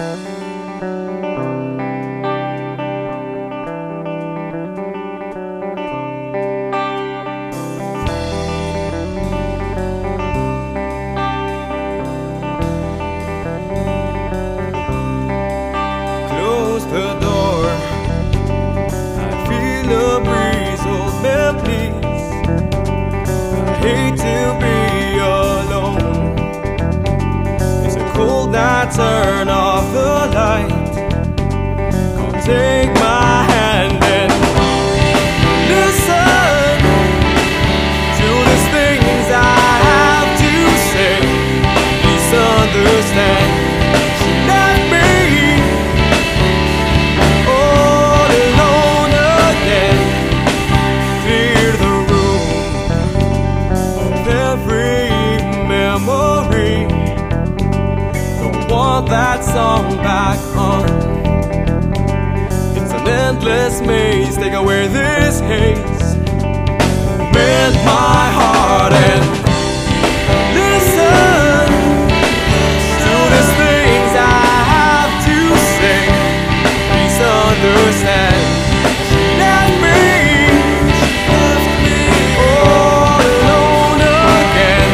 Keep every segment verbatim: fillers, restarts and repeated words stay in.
Close the door, I feel a breeze, old memories. I hate to be alone. It's a cold night, turn off the light. Come take my hand and listen to these things I have to say. Please understand, she left me all alone again. Clear the room of every memory. Don't want that song back on. It's an endless maze, take away this haze. Mend my heart and listen to these things I have to say. Please understand, she left me, she left me all alone again.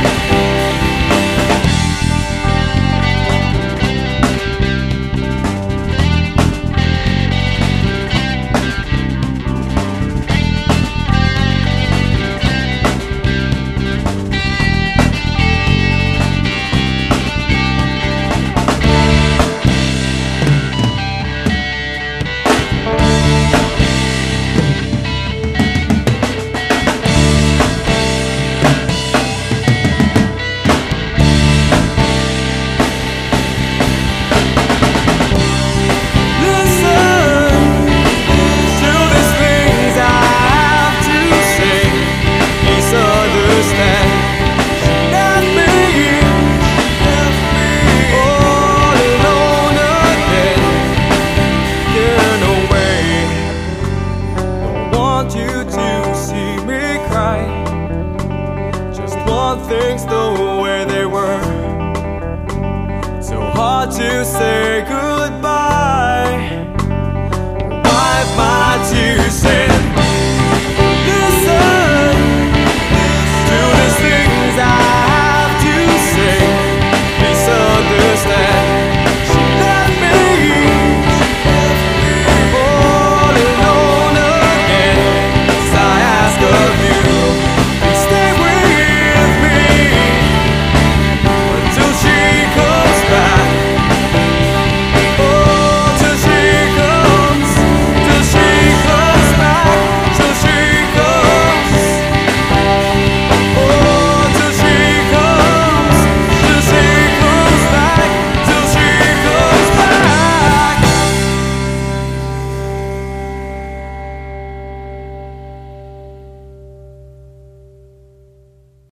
You to see me cry, just want things the way they were. So hard to say goodbye.